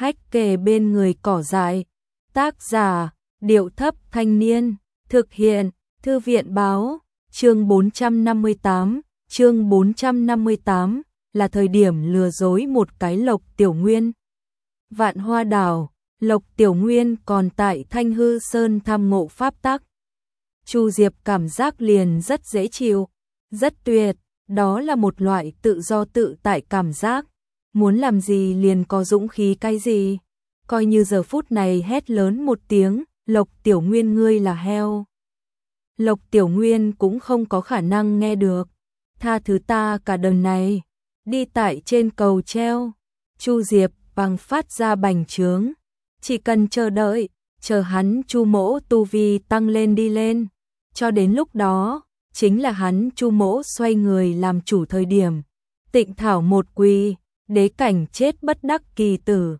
hách kề bên người cỏ dại. Tác giả, Điệu Thấp Thanh Niên, thực hiện, Thư viện Báo, chương 458, chương 458, là thời điểm lừa dối một cái Lộc Tiểu Nguyên. Vạn Hoa Đảo, Lộc Tiểu Nguyên còn tại Thanh Hư Sơn tham ngộ pháp tắc. Chu Diệp cảm giác liền rất dễ chịu, rất tuyệt, đó là một loại tự do tự tại cảm giác. Muốn làm gì liền có dũng khí cái gì. Coi như giờ phút này hét lớn một tiếng, Lộc Tiểu Nguyên ngươi là heo. Lộc Tiểu Nguyên cũng không có khả năng nghe được. Tha thứ ta cả đời này. Đi tại trên cầu treo. Chu Diệp bằng phát ra bành trướng. Chỉ cần chờ đợi, chờ hắn Chu Mỗ tu vi tăng lên đi lên. Cho đến lúc đó, chính là hắn Chu Mỗ xoay người làm chủ thời điểm. Tịnh thảo một quỳ, đế cảnh chết bất đắc kỳ tử.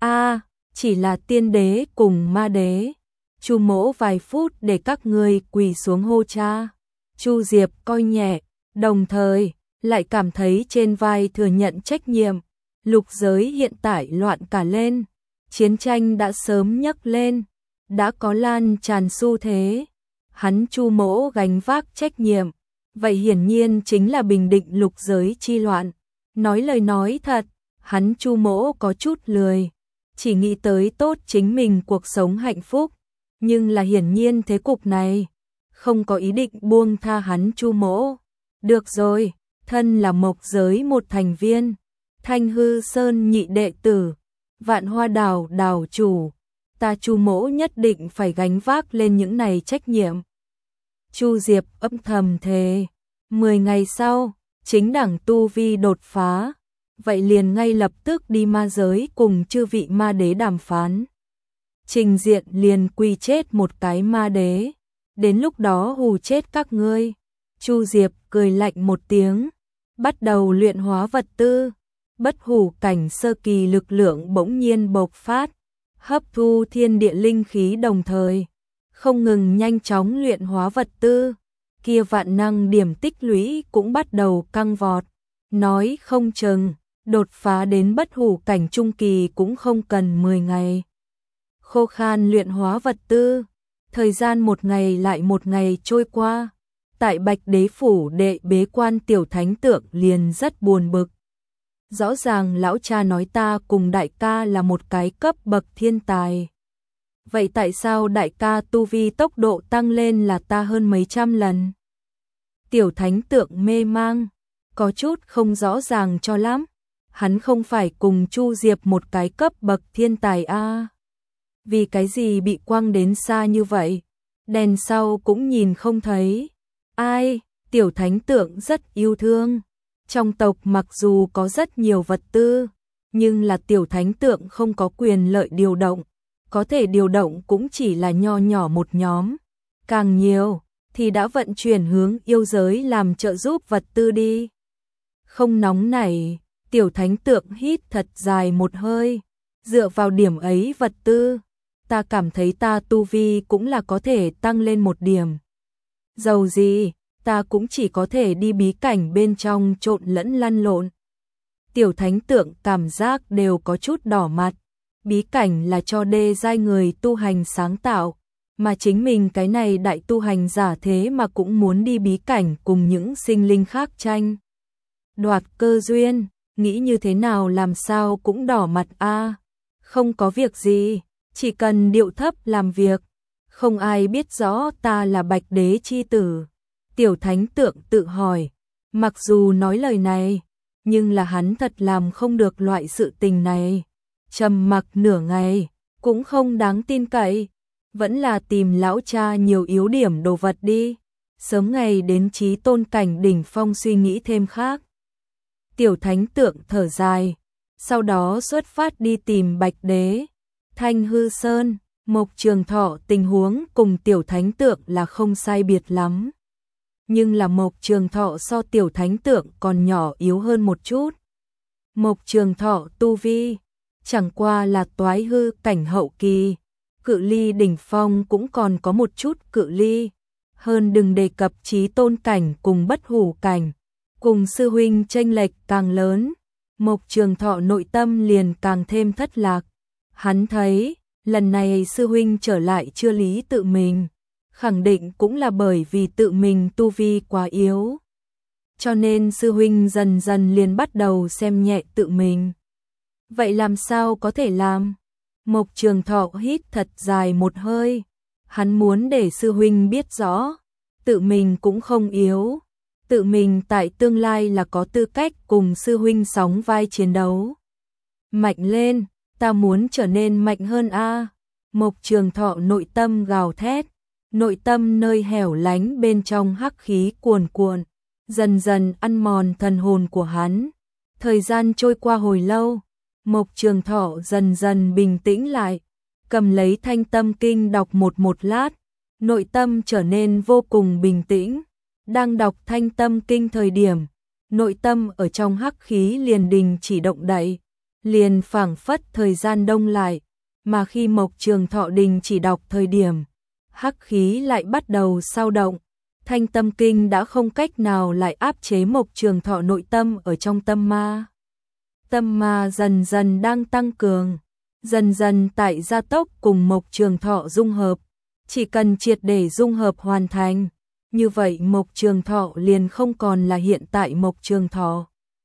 Chỉ là tiên đế cùng ma đế. Chu Mỗ vài phút để các ngươi quỳ xuống hô cha. Chu Diệp coi nhẹ, đồng thời lại cảm thấy trên vai thừa nhận trách nhiệm. Lục giới hiện tại loạn cả lên, chiến tranh đã sớm nhấc lên, đã có lan tràn xu thế. Hắn Chu Mỗ gánh vác trách nhiệm, vậy hiển nhiên chính là bình định lục giới chi loạn. Nói lời nói thật, hắn Chu Mỗ có chút lười, chỉ nghĩ tới tốt chính mình cuộc sống hạnh phúc, nhưng là hiển nhiên thế cục này, không có ý định buông tha hắn Chu Mỗ. Được rồi, thân là mộc giới một thành viên, Thanh Hư Sơn nhị đệ tử, Vạn Hoa Đảo đảo chủ, ta Chu Mỗ nhất định phải gánh vác lên những này trách nhiệm. Chu Diệp âm thầm thề, 10 ngày sau, chính đẳng tu vi đột phá, vậy liền ngay lập tức đi ma giới cùng chư vị ma đế đàm phán. Trình diện liền quy chết một cái ma đế, đến lúc đó hù chết các ngươi. Chu Diệp cười lạnh một tiếng, bắt đầu luyện hóa vật tư. Bất hủ cảnh sơ kỳ lực lượng bỗng nhiên bộc phát, hấp thu thiên địa linh khí đồng thời, không ngừng nhanh chóng luyện hóa vật tư. Kia vạn năng điểm tích lũy cũng bắt đầu căng vọt, nói không chừng đột phá đến bất hủ cảnh trung kỳ cũng không cần 10 ngày. Khô khan luyện hóa vật tư, thời gian một ngày lại một ngày trôi qua. Tại Bạch Đế phủ đệ bế quan Tiểu Thánh Tượng liền rất buồn bực. Rõ ràng lão cha nói ta cùng đại ca là một cái cấp bậc thiên tài. Vậy tại sao đại ca tu vi tốc độ tăng lên là ta hơn mấy trăm lần? Tiểu Thánh Tượng mê mang, có chút không rõ ràng cho lắm. Hắn không phải cùng Chu Diệp một cái cấp bậc thiên tài Vì cái gì bị quăng đến xa như vậy? Đèn sau cũng nhìn không thấy. Ai? Tiểu Thánh Tượng rất yêu thương. Trong tộc mặc dù có rất nhiều vật tư, nhưng là Tiểu Thánh Tượng không có quyền lợi điều động. Có thể điều động cũng chỉ là nho nhỏ một nhóm. Càng nhiều thì đã vận chuyển hướng yêu giới làm trợ giúp vật tư đi. Không nóng nảy, Tiểu Thánh Tượng hít thật dài một hơi. Dựa vào điểm ấy vật tư, ta cảm thấy ta tu vi cũng là có thể tăng lên một điểm. Dầu gì, ta cũng chỉ có thể đi bí cảnh bên trong trộn lẫn lăn lộn. Tiểu Thánh Tượng cảm giác đều có chút đỏ mặt. Bí cảnh là cho đê giai người tu hành sáng tạo, mà chính mình cái này đại tu hành giả thế mà cũng muốn đi bí cảnh cùng những sinh linh khác tranh đoạt cơ duyên, nghĩ như thế nào làm sao cũng đỏ mặt Không có việc gì, chỉ cần điệu thấp làm việc, không ai biết rõ ta là Bạch Đế chi tử. Tiểu Thánh Tượng tự hỏi, mặc dù nói lời này, nhưng là hắn thật làm không được loại sự tình này. Trầm mặc nửa ngày, cũng không đáng tin cậy, vẫn là tìm lão cha nhiều yếu điểm đồ vật đi, sớm ngày đến chí tôn cảnh đỉnh phong suy nghĩ thêm khác. Tiểu Thánh Tượng thở dài, sau đó xuất phát đi tìm Bạch Đế. Thanh Hư Sơn, Mộc Trường Thọ tình huống cùng Tiểu Thánh Tượng là không sai biệt lắm. Nhưng là Mộc Trường Thọ so Tiểu Thánh Tượng còn nhỏ yếu hơn một chút. Mộc Trường Thọ tu vi chẳng qua là toái hư cảnh hậu kỳ, cự ly đỉnh phong cũng còn có một chút cự ly, hơn đừng đề cập chí tôn cảnh cùng bất hủ cảnh, cùng sư huynh chênh lệch càng lớn, Mộc Trường Thọ nội tâm liền càng thêm thất lạc, Hắn thấy, lần này sư huynh trở lại chưa lý tự mình, khẳng định cũng là bởi vì tự mình tu vi quá yếu. Cho nên sư huynh dần dần liền bắt đầu xem nhẹ tự mình. Vậy làm sao có thể làm? Mộc Trường Thọ hít thật dài một hơi. Hắn muốn để sư huynh biết rõ, tự mình cũng không yếu. Tự mình tại tương lai là có tư cách cùng sư huynh sóng vai chiến đấu. Mạnh lên, ta muốn trở nên mạnh hơn a. Mộc Trường Thọ nội tâm gào thét, nội tâm nơi hẻo lánh bên trong hắc khí cuồn cuộn, dần dần ăn mòn thần hồn của hắn. Thời gian trôi qua hồi lâu, Mộc Trường Thọ dần dần bình tĩnh lại, cầm lấy Thanh Tâm Kinh đọc một lát, nội tâm trở nên vô cùng bình tĩnh. Đang đọc Thanh Tâm Kinh thời điểm, nội tâm ở trong hắc khí liền đình chỉ động đậy, liền phảng phất thời gian đông lại, mà khi Mộc Trường Thọ đình chỉ đọc thời điểm, hắc khí lại bắt đầu sao động. Thanh Tâm Kinh đã không cách nào lại áp chế Mộc Trường Thọ nội tâm ở trong tâm ma. Tâm ma dần dần đang tăng cường, dần dần tại gia tốc cùng Mộc Trường Thọ dung hợp. Chỉ cần triệt để dung hợp hoàn thành, như vậy Mộc Trường Thọ liền không còn là hiện tại Mộc Trường Thọ.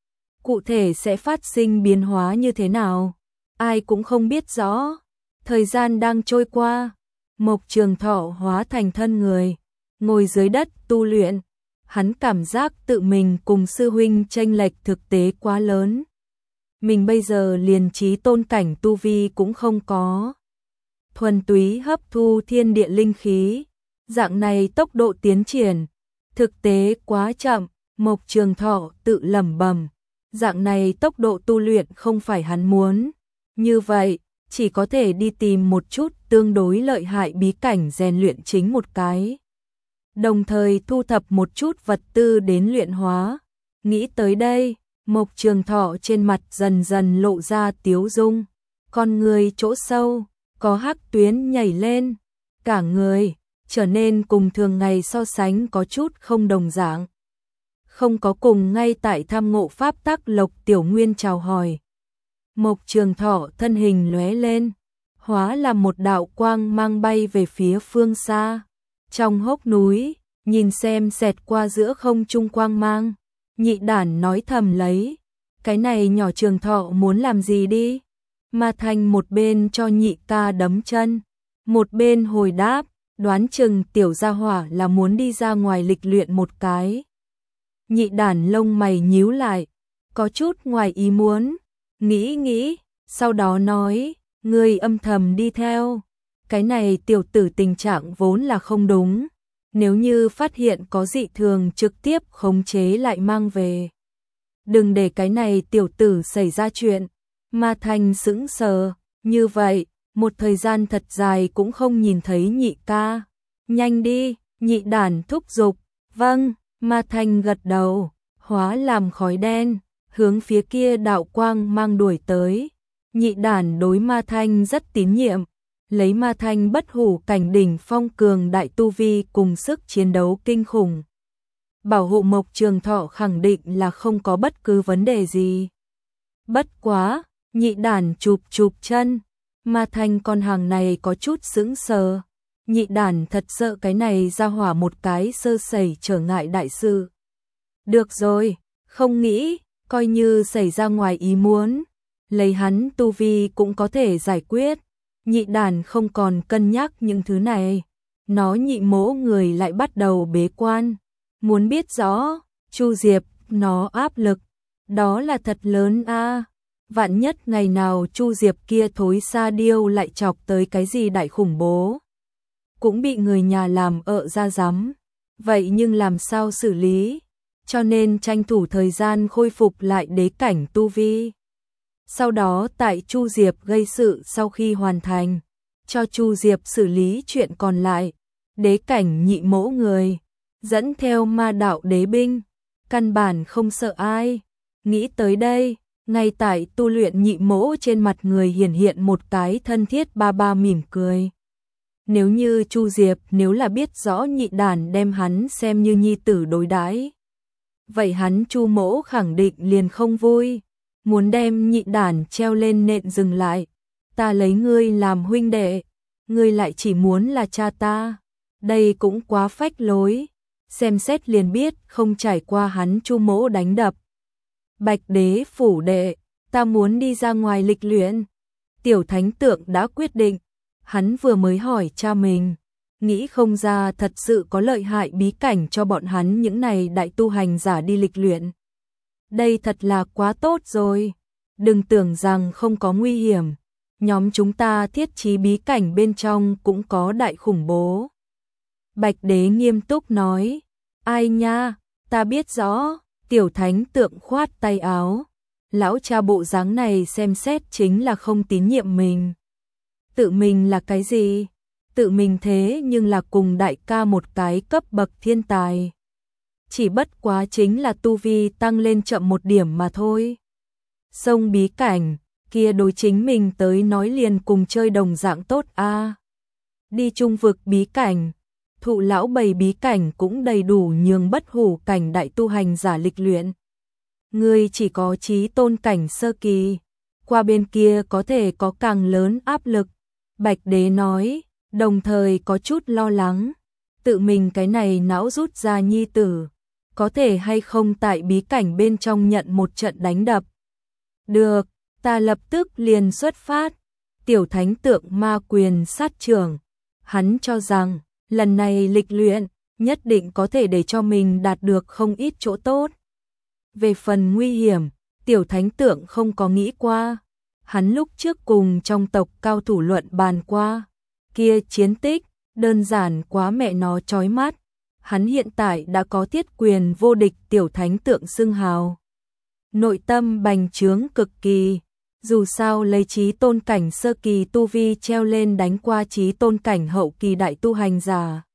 Cụ thể sẽ phát sinh biến hóa như thế nào, ai cũng không biết rõ. Thời gian đang trôi qua, Mộc Trường Thọ hóa thành thân người, ngồi dưới đất tu luyện. Hắn cảm giác tự mình cùng sư huynh chênh lệch thực tế quá lớn. Mình bây giờ liền chí tôn cảnh tu vi cũng không có. Thuần túy hấp thu thiên địa linh khí, dạng này tốc độ tiến triển, thực tế quá chậm. Mộc Trường Thọ tự lẩm bẩm, dạng này tốc độ tu luyện không phải hắn muốn. Như vậy, chỉ có thể đi tìm một chút tương đối lợi hại bí cảnh rèn luyện chính một cái. Đồng thời thu thập một chút vật tư đến luyện hóa. Nghĩ tới đây, Mộc Trường Thọ trên mặt dần dần lộ ra tiếu dung, con người chỗ sâu có hắc tuyến nhảy lên, cả người trở nên cùng thường ngày so sánh có chút không đồng dạng. Không có cùng ngay tại tham ngộ pháp tắc Lộc Tiểu Nguyên chào hỏi. Mộc Trường Thọ thân hình lóe lên, hóa là một đạo quang mang bay về phía phương xa. Trong hốc núi, nhìn xem xẹt qua giữa không trung quang mang, Nhị Đản nói thầm lấy, cái này nhỏ Trường Thọ muốn làm gì đi? Ma Thanh một bên cho nhị ca đấm chân, một bên hồi đáp, đoán chừng tiểu gia hỏa là muốn đi ra ngoài lịch luyện một cái. Nhị Đản lông mày nhíu lại, có chút ngoài ý muốn, nghĩ, sau đó nói, ngươi âm thầm đi theo. Cái này tiểu tử tình trạng vốn là không đúng, nếu như phát hiện có dị thường trực tiếp khống chế lại mang về. Đừng để cái này tiểu tử xảy ra chuyện. Ma Thanh sững sờ, như vậy, một thời gian thật dài cũng không nhìn thấy nhị ca. Nhanh đi, Nhị Đản thúc giục. Vâng, Ma Thanh gật đầu, hóa làm khói đen, hướng phía kia đạo quang mang đuổi tới. Nhị Đản đối Ma Thanh rất tín nhiệm, lấy Ma Thanh bất hủ cảnh đỉnh phong cường đại tu vi cùng sức chiến đấu kinh khủng. Bảo hộ Mộc Trường Thọ khẳng định là không có bất cứ vấn đề gì. Bất quá, Nhị Đản chụp chân, Ma Thanh con hàng này có chút sững sờ. Nhị Đản thật sợ cái này ra hỏa một cái sơ sẩy trở ngại đại sự. Được rồi, không nghĩ, coi như xảy ra ngoài ý muốn, lấy hắn tu vi cũng có thể giải quyết. Nhị Đản không còn cân nhắc những thứ này. Nó nhị mỗ người lại bắt đầu bế quan. Muốn biết rõ, Chu Diệp, nó áp lực. Đó là thật lớn a. Vạn nhất ngày nào Chu Diệp kia thối sa điêu lại chọc tới cái gì đại khủng bố. Cũng bị người nhà làm ra rắm. Vậy nhưng làm sao xử lý? Cho nên tranh thủ thời gian khôi phục lại đế cảnh tu vi. Sau đó tại Chu Diệp gây sự sau khi hoàn thành, cho Chu Diệp xử lý chuyện còn lại. Đế cảnh nhị mỗ người, dẫn theo ma đạo đế binh, căn bản không sợ ai. Nghĩ tới đây, ngay tại tu luyện nhị mỗ trên mặt người hiển hiện một cái thân thiết ba mỉm cười. Nếu như Chu Diệp nếu là biết rõ Nhị Đản đem hắn xem như nhi tử đối đãi, vậy hắn Chu mỗ khẳng định liền không vui, muốn đem Nhị Đản treo lên nện dừng lại. ta lấy ngươi làm huynh đệ, ngươi lại chỉ muốn là cha ta. Đây cũng quá phách lối, xem xét liền biết không trải qua hắn Chu Mỗ đánh đập. Bạch đế phủ đệ, ta muốn đi ra ngoài lịch luyện. Tiểu thánh tượng đã quyết định, hắn vừa mới hỏi cha mình, nghĩ không ra thật sự có lợi hại bí cảnh cho bọn hắn những này đại tu hành giả đi lịch luyện. Đây thật là quá tốt rồi, đừng tưởng rằng không có nguy hiểm, nhóm chúng ta thiết trí bí cảnh bên trong cũng có đại khủng bố. Bạch đế nghiêm túc nói, ai nha, ta biết rõ. Tiểu thánh tượng khoát tay áo, lão cha bộ dáng này xem xét chính là không tín nhiệm mình. Tự mình là cái gì? Tự mình thế nhưng là cùng đại ca một cái cấp bậc thiên tài. Chỉ bất quá chính là tu vi tăng lên chậm một điểm mà thôi. Sông bí cảnh, kia đối chính mình tới nói liền cùng chơi đồng dạng tốt a. Đi trung vực bí cảnh, thụ lão bầy bí cảnh cũng đầy đủ nhường bất hủ cảnh đại tu hành giả lịch luyện. Ngươi chỉ có chí tôn cảnh sơ kỳ, qua bên kia có thể có càng lớn áp lực. Bạch đế nói, đồng thời có chút lo lắng, tự mình cái này não rút ra nhi tử, có thể hay không tại bí cảnh bên trong nhận một trận đánh đập. Được, ta lập tức liền xuất phát. Tiểu thánh tượng ma quyền sát trưởng, hắn cho rằng lần này lịch luyện nhất định có thể để cho mình đạt được không ít chỗ tốt. Về phần nguy hiểm, tiểu thánh tượng không có nghĩ qua. Hắn lúc trước cùng trong tộc cao thủ luận bàn qua, kia chiến tích đơn giản quá mẹ nó chói mắt. Hắn hiện tại đã có thiết quyền vô địch tiểu thánh tượng xưng hào. Nội tâm bành trướng cực kỳ, dù sao lấy chí tôn cảnh sơ kỳ tu vi treo lên đánh qua chí tôn cảnh hậu kỳ đại tu hành giả.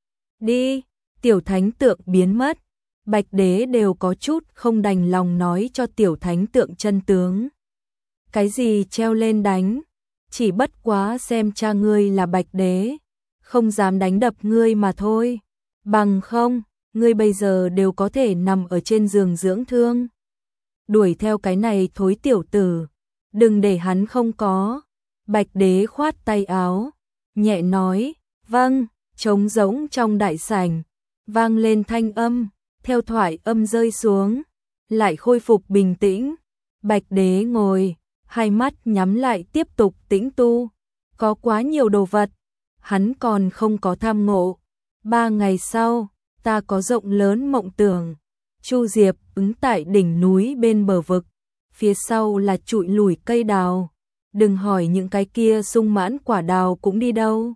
Đi, tiểu thánh tượng biến mất, Bạch đế đều có chút không đành lòng nói cho tiểu thánh tượng chân tướng. Cái gì treo lên đánh, chỉ bất quá xem cha ngươi là Bạch đế, không dám đánh đập ngươi mà thôi. Bằng không, ngươi bây giờ đều có thể nằm ở trên giường dưỡng thương. Đuổi theo cái này thối tiểu tử, đừng để hắn không có. Bạch đế khoát tay áo, nhẹ nói, vâng. Trống rỗng trong đại sảnh, vang lên thanh âm, theo thoại âm rơi xuống, lại khôi phục bình tĩnh. Bạch đế ngồi, hai mắt nhắm lại tiếp tục tĩnh tu. Có quá nhiều đồ vật, hắn còn không có tham ngộ. 3 ngày sau, ta có rộng lớn mộng tưởng. Chu Diệp ứng tại đỉnh núi bên bờ vực, phía sau là trụi lủi cây đào. Đừng hỏi những cái kia sung mãn quả đào cũng đi đâu.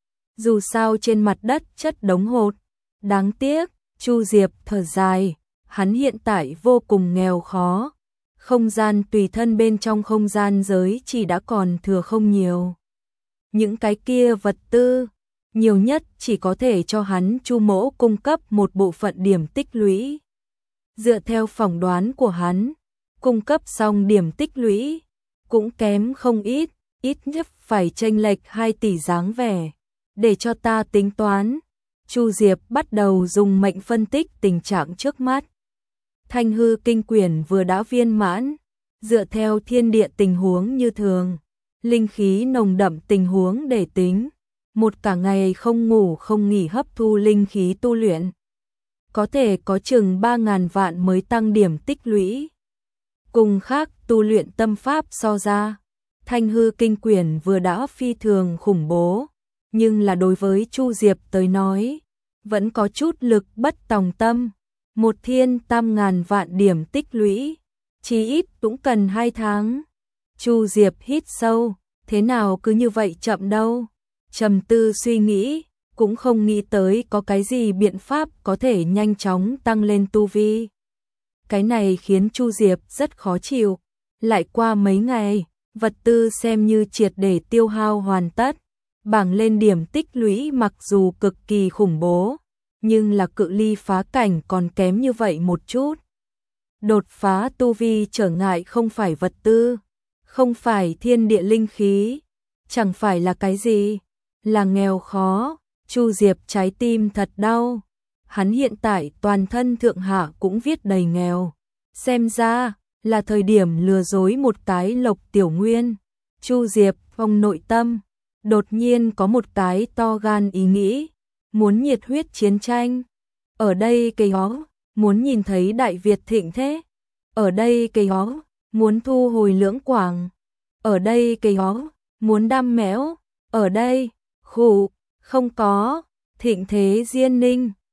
Dù sao trên mặt đất chất đống hột. Đáng tiếc, Chu Diệp thở dài, hắn hiện tại vô cùng nghèo khó. Không gian tùy thân bên trong không gian giới chỉ đã còn thừa không nhiều. Những cái kia vật tư, nhiều nhất chỉ có thể cho hắn Chu Mỗ cung cấp một bộ phận điểm tích lũy. Dựa theo phỏng đoán của hắn, cung cấp xong điểm tích lũy, cũng kém không ít, ít nhất phải chênh lệch 2 tỷ dáng vẻ. Để cho ta tính toán, Chu Diệp bắt đầu dùng mệnh phân tích tình trạng trước mắt. Thanh hư kinh quyển vừa đã viên mãn, dựa theo thiên địa tình huống như thường, linh khí nồng đậm tình huống để tính, một cả ngày không ngủ không nghỉ hấp thu linh khí tu luyện. Có thể có chừng 3.000 vạn mới tăng điểm tích lũy. Cùng khác tu luyện tâm pháp so ra, thanh hư kinh quyển vừa đã phi thường khủng bố. Nhưng là đối với Chu Diệp tới nói, vẫn có chút lực bất tòng tâm. Một thiên tam ngàn vạn điểm tích lũy, chí ít cũng cần 2 tháng. Chu Diệp hít sâu, thế nào cứ như vậy chậm đâu. Trầm tư suy nghĩ, cũng không nghĩ tới có cái gì biện pháp có thể nhanh chóng tăng lên tu vi. Cái này khiến Chu Diệp rất khó chịu. Lại qua mấy ngày, vật tư xem như triệt để tiêu hao hoàn tất. Bảng lên điểm tích lũy mặc dù cực kỳ khủng bố, nhưng là cự ly phá cảnh còn kém như vậy một chút. Đột phá tu vi trở ngại không phải vật tư, không phải thiên địa linh khí, chẳng phải là cái gì, là nghèo khó. Chu Diệp trái tim thật đau, hắn hiện tại toàn thân thượng hạ cũng viết đầy nghèo, xem ra là thời điểm lừa dối một cái Lộc Tiểu Nguyên. Chu Diệp Phong nội tâm đột nhiên có một cái to gan ý nghĩ, muốn nhiệt huyết chiến tranh. Ở đây cây hó, muốn nhìn thấy Đại Việt thịnh thế. Ở đây cây hó, muốn thu hồi Lưỡng Quảng. Ở đây cây hó, muốn đam mẽo. Ở đây, khụ, không có, thịnh thế Diên Ninh.